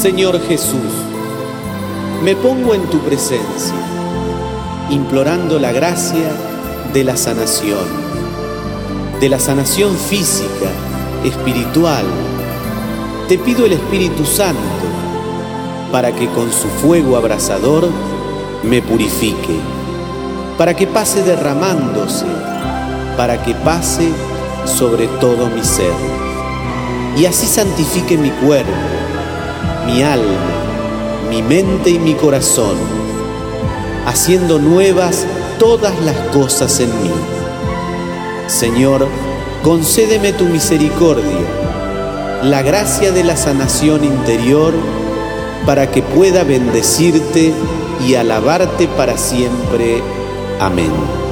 Señor Jesús, me pongo en tu presencia, implorando la gracia de la sanación física, espiritual. Te pido el Espíritu Santo para que con su fuego abrasador me purifique, para que pase derramándose, para que pase sobre todo mi ser, y así santifique mi cuerpo, mi alma, mi mente y mi corazón, haciendo nuevas todas las cosas en mí. Señor, concédeme tu misericordia, la gracia de la sanación interior, para que pueda bendecirte y alabarte para siempre. Amén.